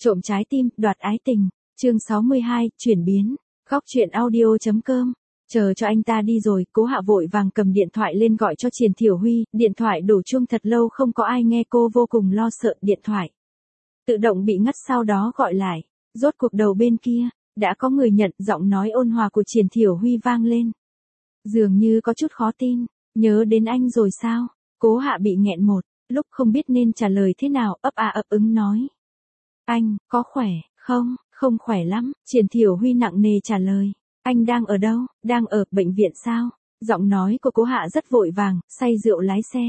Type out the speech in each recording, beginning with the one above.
Trộm trái tim, đoạt ái tình. Chương 62, chuyển biến. Góc truyện audio.com. Chờ cho anh ta đi rồi, Cố Hạ vội vàng cầm điện thoại lên gọi cho Triển Thiểu Huy, điện thoại đổ chuông thật lâu không có ai nghe, cô vô cùng lo sợ, điện thoại tự động bị ngắt, sau đó gọi lại. Rốt cuộc đầu bên kia đã có người nhận, giọng nói ôn hòa của Triển Thiểu Huy vang lên. Dường như có chút khó tin, nhớ đến anh rồi sao? Cố Hạ bị nghẹn một lúc không biết nên trả lời thế nào, ấp a ấp ứng nói. Anh, có khỏe không? Không khỏe lắm, Triển Thiểu Huy nặng nề trả lời. Anh đang ở đâu? Đang ở bệnh viện sao? Giọng nói của Cố Hạ rất vội vàng, say rượu lái xe.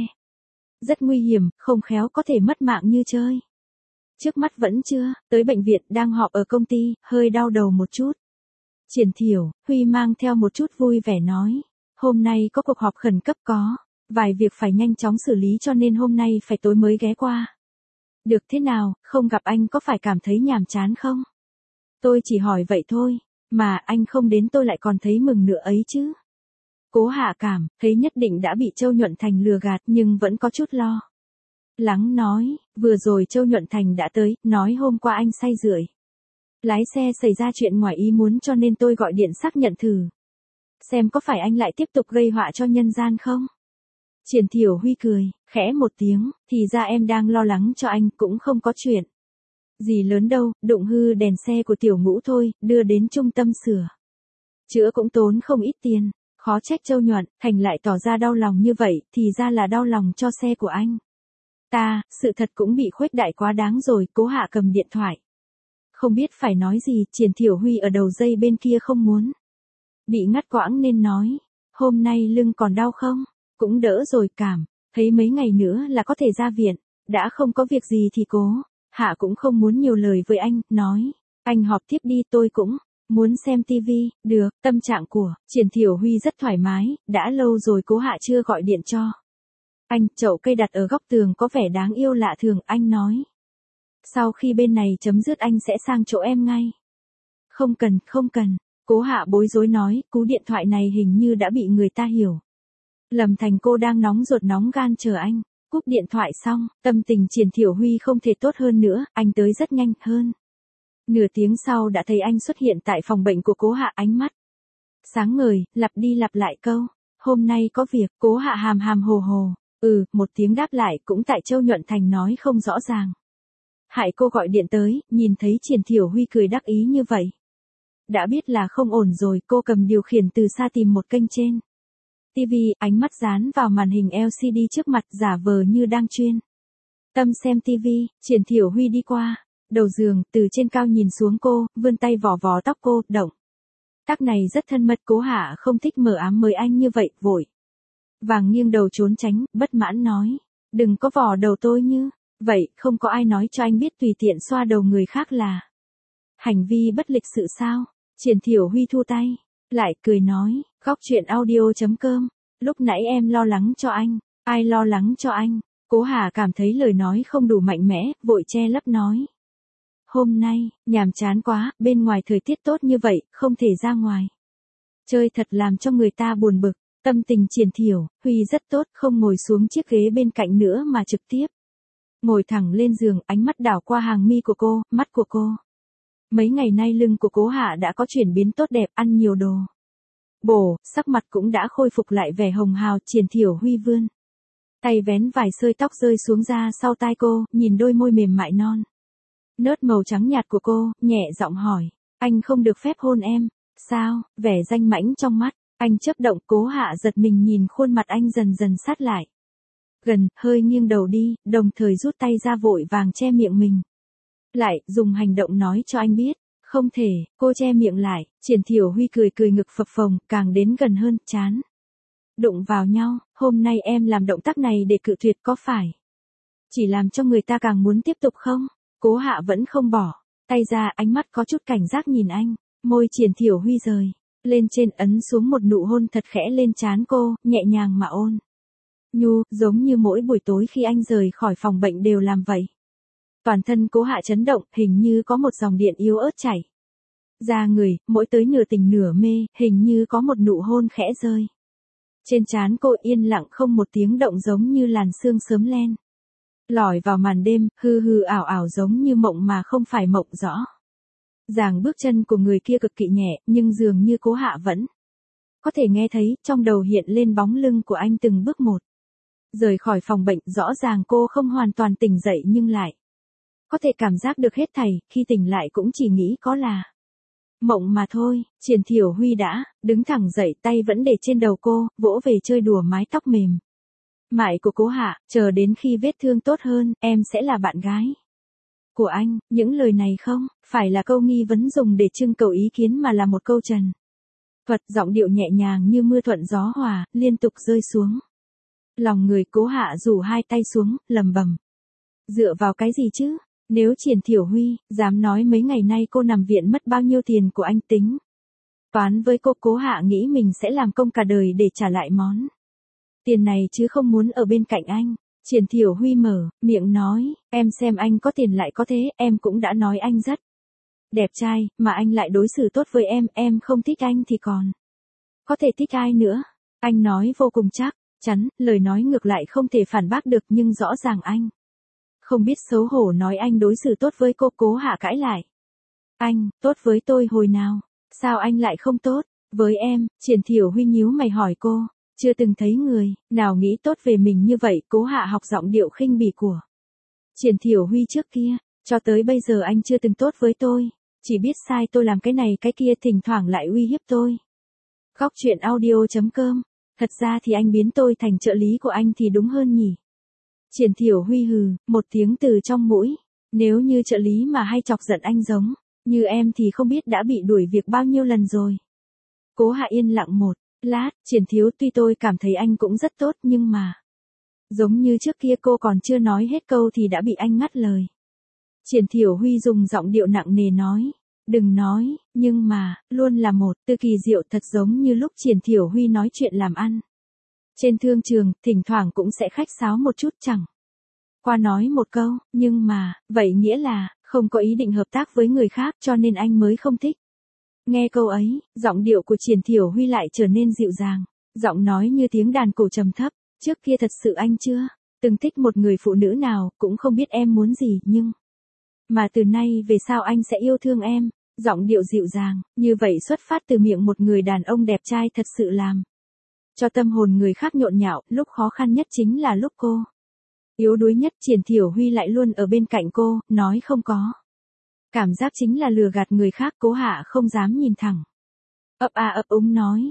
Rất nguy hiểm, không khéo có thể mất mạng như chơi. Trước mắt vẫn chưa, tới bệnh viện, đang họp ở công ty, hơi đau đầu một chút. Triển Thiểu Huy mang theo một chút vui vẻ nói. Hôm nay có cuộc họp khẩn cấp, có vài việc phải nhanh chóng xử lý cho nên hôm nay phải tối mới ghé qua. Được, thế nào, không gặp anh có phải cảm thấy nhàm chán không? Tôi chỉ hỏi vậy thôi, mà anh không đến tôi lại còn thấy mừng nữa ấy chứ. Cố Hạ cảm thấy nhất định đã bị Châu Nhuận Thành lừa gạt nhưng vẫn có chút lo lắng nói, vừa rồi Châu Nhuận Thành đã tới, nói hôm qua anh say rượu. Lái xe xảy ra chuyện ngoài ý muốn cho nên tôi gọi điện xác nhận thử. Xem có phải anh lại tiếp tục gây họa cho nhân gian không? Triển Thiểu Huy cười, khẽ một tiếng, thì ra em đang lo lắng cho anh, cũng không có chuyện gì lớn đâu, đụng hư đèn xe của Tiểu Ngũ thôi, đưa đến trung tâm sửa chữa cũng tốn không ít tiền. Khó trách Châu Nhuận Thành lại tỏ ra đau lòng như vậy, thì ra là đau lòng cho xe của anh ta, sự thật cũng bị khuếch đại quá đáng rồi. Cố Hạ cầm điện thoại, không biết phải nói gì. Triển Thiểu Huy ở đầu dây bên kia không muốn bị ngắt quãng nên nói, hôm nay lưng còn đau không? Cũng đỡ rồi, cảm thấy mấy ngày nữa là có thể ra viện. Đã không có việc gì thì Cố Hạ cũng không muốn nhiều lời với anh, nói, anh họp tiếp đi, tôi cũng muốn xem tivi. Được, tâm trạng của Triển Thiểu Huy rất thoải mái, đã lâu rồi Cố Hạ chưa gọi điện cho anh. Chậu cây đặt ở góc tường có vẻ đáng yêu lạ thường, anh nói. Sau khi bên này chấm dứt anh sẽ sang chỗ em ngay. Không cần, không cần. Cố Hạ bối rối nói, cú điện thoại này hình như đã bị người ta hiểu lầm thành cô đang nóng ruột nóng gan chờ anh. Cúp điện thoại xong, tâm tình Triển Thiểu Huy không thể tốt hơn nữa, anh tới rất nhanh, hơn nửa tiếng sau đã thấy anh xuất hiện tại phòng bệnh của Cố Hạ, ánh mắt sáng ngời, lặp đi lặp lại câu, hôm nay có việc. Cố Hạ hàm hàm hồ hồ, một tiếng đáp lại, cũng tại Châu Nhuận Thành nói không rõ ràng. Hại cô gọi điện tới, nhìn thấy Triển Thiểu Huy cười đắc ý như vậy, đã biết là không ổn rồi. Cô cầm điều khiển từ xa tìm một kênh trên TV, ánh mắt dán vào màn hình LCD trước mặt, giả vờ như đang chuyên tâm xem TV. Triển Thiểu Huy đi qua đầu giường, từ trên cao nhìn xuống cô, vươn tay vò vò tóc cô, động tác này rất thân mật. Cố Hạ không thích mờ ám mời anh như vậy, vội vàng nghiêng đầu trốn tránh, bất mãn nói, đừng có vò đầu tôi như vậy, không có ai nói cho anh biết tùy tiện xoa đầu người khác là hành vi bất lịch sự sao? Triển Thiểu Huy thu tay lại, cười nói, góc truyện audio.com. Lúc nãy em lo lắng cho anh. Ai lo lắng cho anh? Cố Hà cảm thấy lời nói không đủ mạnh mẽ, vội che lấp nói. Hôm nay, nhàm chán quá, bên ngoài thời tiết tốt như vậy, không thể ra ngoài chơi thật làm cho người ta buồn bực. Tâm tình Triển Thiểu Huy rất tốt, không ngồi xuống chiếc ghế bên cạnh nữa mà trực tiếp ngồi thẳng lên giường, ánh mắt đảo qua hàng mi của cô, mắt của cô. Mấy ngày nay lưng của Cố Hạ đã có chuyển biến tốt đẹp, ăn nhiều đồ bổ, sắc mặt cũng đã khôi phục lại vẻ hồng hào. Triển Thiểu Huy vươn tay vén vài sợi tóc rơi xuống ra sau tai cô, nhìn đôi môi mềm mại non nớt màu trắng nhạt của cô, nhẹ giọng hỏi, anh không được phép hôn em sao? Vẻ danh mãnh trong mắt anh chớp động. Cố Hạ giật mình nhìn khuôn mặt anh dần dần sát lại gần, hơi nghiêng đầu đi, đồng thời rút tay ra vội vàng che miệng mình lại, dùng hành động nói cho anh biết, không thể. Cô che miệng lại. Triển Thiểu Huy cười cười, ngực phập phồng, càng đến gần hơn, chán đụng vào nhau. Hôm nay em làm động tác này để cự tuyệt có phải chỉ làm cho người ta càng muốn tiếp tục không? Cố Hạ vẫn không bỏ tay ra, ánh mắt có chút cảnh giác nhìn anh. Môi Triển Thiểu Huy rời lên trên, ấn xuống một nụ hôn thật khẽ lên trán cô, nhẹ nhàng mà ôn nhu, giống như mỗi buổi tối khi anh rời khỏi phòng bệnh đều làm vậy. Toàn thân Cố Hạ chấn động, hình như có một dòng điện yếu ớt chảy ra người, mỗi tới nửa tỉnh nửa mê, hình như có một nụ hôn khẽ rơi trên trán cô, yên lặng không một tiếng động, giống như làn sương sớm len Lỏi vào màn đêm, hư hư ảo ảo giống như mộng mà không phải mộng rõ. Dàng bước chân của người kia cực kỳ nhẹ, nhưng dường như Cố Hạ vẫn có thể nghe thấy, trong đầu hiện lên bóng lưng của anh từng bước một. Rời khỏi phòng bệnh, rõ ràng cô không hoàn toàn tỉnh dậy nhưng lại có thể cảm giác được hết thảy, khi tỉnh lại cũng chỉ nghĩ có là mộng mà thôi. Triển Thiểu Huy đã đứng thẳng dậy, tay vẫn để trên đầu cô, vỗ về chơi đùa mái tóc mềm mại của Cố Hạ, chờ đến khi vết thương tốt hơn, em sẽ là bạn gái của anh. Những lời này không phải là câu nghi vấn dùng để trưng cầu ý kiến mà là một câu trần thuật, giọng điệu nhẹ nhàng như mưa thuận gió hòa, liên tục rơi xuống lòng người. Cố Hạ rủ hai tay xuống, lầm bầm. Dựa vào cái gì chứ? Nếu Triển Thiểu Huy dám nói mấy ngày nay cô nằm viện mất bao nhiêu tiền của anh tính toán với cô, Cố Hạ nghĩ mình sẽ làm công cả đời để trả lại món tiền này chứ không muốn ở bên cạnh anh. Triển Thiểu Huy mở miệng nói, em xem anh có tiền lại có thế, em cũng đã nói anh rất đẹp trai, mà anh lại đối xử tốt với em không thích anh thì còn có thể thích ai nữa. Anh nói vô cùng chắc chắn, lời nói ngược lại không thể phản bác được, nhưng rõ ràng anh không biết xấu hổ nói anh đối xử tốt với cô. Cố Hạ cãi lại. Anh, tốt với tôi hồi nào? Sao anh lại không tốt với em? Triển Thiểu Huy nhíu mày hỏi cô. Chưa từng thấy người nào nghĩ tốt về mình như vậy. Cố Hạ học giọng điệu khinh bỉ của Triển Thiểu Huy trước kia. Cho tới bây giờ anh chưa từng tốt với tôi. Chỉ biết sai tôi làm cái này cái kia, thỉnh thoảng lại uy hiếp tôi. Góc truyện audio.com. Thật ra thì anh biến tôi thành trợ lý của anh thì đúng hơn nhỉ? Triển Thiểu Huy hừ một tiếng từ trong mũi. Nếu như trợ lý mà hay chọc giận anh giống như em thì không biết đã bị đuổi việc bao nhiêu lần rồi. Cố Hạ yên lặng một lát. Triển thiếu, tuy tôi cảm thấy anh cũng rất tốt nhưng mà giống như trước kia. Cô còn chưa nói hết câu thì đã bị anh ngắt lời. Triển Thiểu Huy dùng giọng điệu nặng nề nói. Đừng nói, nhưng mà, luôn là một từ kỳ diệu, thật giống như lúc Triển Thiểu Huy nói chuyện làm ăn trên thương trường, thỉnh thoảng cũng sẽ khách sáo một chút, chẳng qua nói một câu, nhưng mà, vậy nghĩa là, không có ý định hợp tác với người khác cho nên anh mới không thích. Nghe câu ấy, giọng điệu của Triển Thiểu Huy lại trở nên dịu dàng, giọng nói như tiếng đàn cổ trầm thấp. Trước kia thật sự anh chưa từng thích một người phụ nữ nào, cũng không biết em muốn gì, nhưng mà từ nay về sau anh sẽ yêu thương em. Giọng điệu dịu dàng, như vậy xuất phát từ miệng một người đàn ông đẹp trai thật sự làm cho tâm hồn người khác nhộn nhạo. Lúc khó khăn nhất chính là lúc cô yếu đuối nhất, Triển Thiểu Huy lại luôn ở bên cạnh cô, nói không có cảm giác chính là lừa gạt người khác. Cố Hạ không dám nhìn thẳng, ấp a ấp úng nói,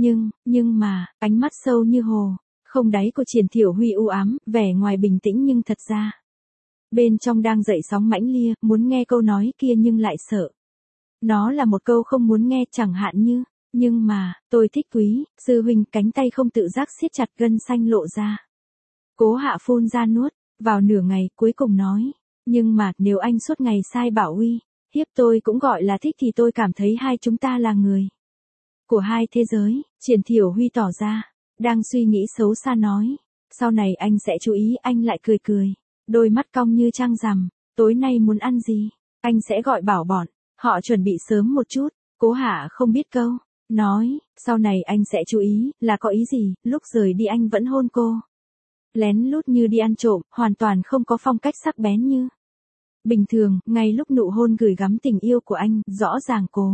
nhưng mà, ánh mắt sâu như hồ không đáy của Triển Thiểu Huy u ám, vẻ ngoài bình tĩnh nhưng thật ra bên trong đang dậy sóng mãnh liệt. Muốn nghe câu nói kia nhưng lại sợ nó là một câu không muốn nghe, chẳng hạn như, nhưng mà, tôi thích Quý sư huynh. Cánh tay không tự giác siết chặt, gân xanh lộ ra. Cố Hạ phun ra nuốt vào nửa ngày, cuối cùng nói, nhưng mà, nếu anh suốt ngày sai bảo uy hiếp tôi cũng gọi là thích thì tôi cảm thấy hai chúng ta là người của hai thế giới. Triển Thiểu Huy tỏ ra đang suy nghĩ xấu xa nói, sau này anh sẽ chú ý. Anh lại cười cười, đôi mắt cong như trăng rằm. Tối nay muốn ăn gì? Anh sẽ gọi bảo bọn họ chuẩn bị sớm một chút. Cố Hạ không biết câu nói, sau này anh sẽ chú ý, là có ý gì? Lúc rời đi anh vẫn hôn cô lén lút như đi ăn trộm, hoàn toàn không có phong cách sắc bén như bình thường. Ngay lúc nụ hôn gửi gắm tình yêu của anh, rõ ràng Cố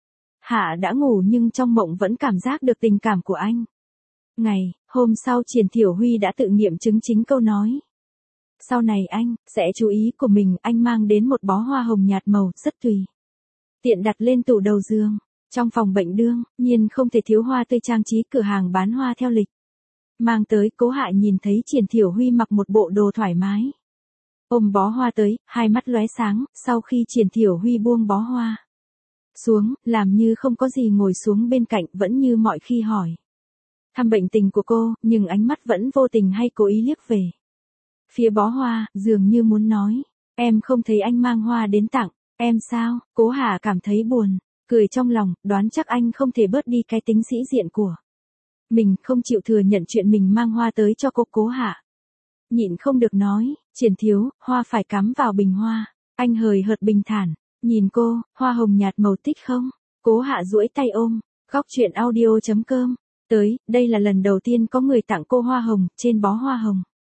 Hạ đã ngủ nhưng trong mộng vẫn cảm giác được tình cảm của anh. Ngày hôm sau, Triển Thiểu Huy đã tự nghiệm chứng chính câu nói sau này anh sẽ chú ý của mình. Anh mang đến một bó hoa hồng nhạt màu, rất tùy tiện đặt lên tủ đầu giường. Trong phòng bệnh đương nhiên không thể thiếu hoa tươi trang trí, cửa hàng bán hoa theo lịch mang tới. Cố Hạ nhìn thấy Triển Thiểu Huy mặc một bộ đồ thoải mái, ôm bó hoa tới, hai mắt lóe sáng. Sau khi Triển Thiểu Huy buông bó hoa xuống, làm như không có gì ngồi xuống bên cạnh, vẫn như mọi khi hỏi thăm bệnh tình của cô, nhưng ánh mắt vẫn vô tình hay cố ý liếc về phía bó hoa, dường như muốn nói, em không thấy anh mang hoa đến tặng em sao? Cố Hạ cảm thấy buồn cười trong lòng, đoán chắc anh không thể bớt đi cái tính sĩ diện của mình, không chịu thừa nhận chuyện mình mang hoa tới cho cô. Cố Hạ nhịn không được nói, Triển thiếu, hoa phải cắm vào bình hoa. Anh hời hợt bình thản nhìn cô, hoa hồng nhạt màu thích không? Cố Hạ duỗi tay ôm. Góc truyện audio.com. Tới, đây là lần đầu tiên có người tặng cô hoa hồng, trên bó hoa hồng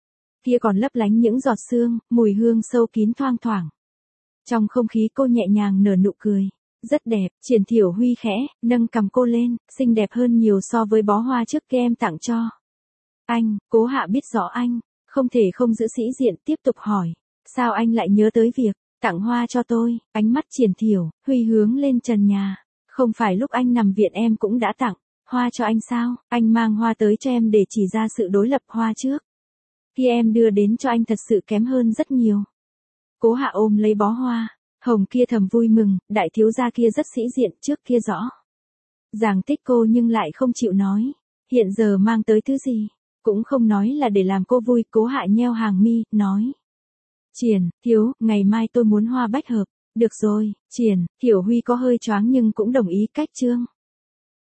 kia còn lấp lánh những giọt sương, mùi hương sâu kín thoang thoảng. Trong không khí cô nhẹ nhàng nở nụ cười. Rất đẹp, Triển Thiểu Huy khẽ, nâng cằm cô lên, xinh đẹp hơn nhiều so với bó hoa trước kia em tặng cho. Anh, Cố Hạ biết rõ anh, không thể không giữ sĩ diện tiếp tục hỏi. Sao anh lại nhớ tới việc, tặng hoa cho tôi, ánh mắt Triển Thiểu Huy hướng lên trần nhà. Không phải lúc anh nằm viện em cũng đã tặng hoa cho anh sao, anh mang hoa tới cho em để chỉ ra sự đối lập hoa trước. Khi em đưa đến cho anh thật sự kém hơn rất nhiều. Cố Hạ ôm lấy bó hoa, hồng kia thầm vui mừng, đại thiếu gia kia rất sĩ diện trước kia rõ. Ràng thích cô nhưng lại không chịu nói, hiện giờ mang tới thứ gì, cũng không nói là để làm cô vui. Cố Hạ nheo hàng mi, nói. Triển, thiếu, ngày mai tôi muốn hoa bách hợp. Được rồi, Triển Thiểu Huy có hơi choáng nhưng cũng đồng ý cách trương.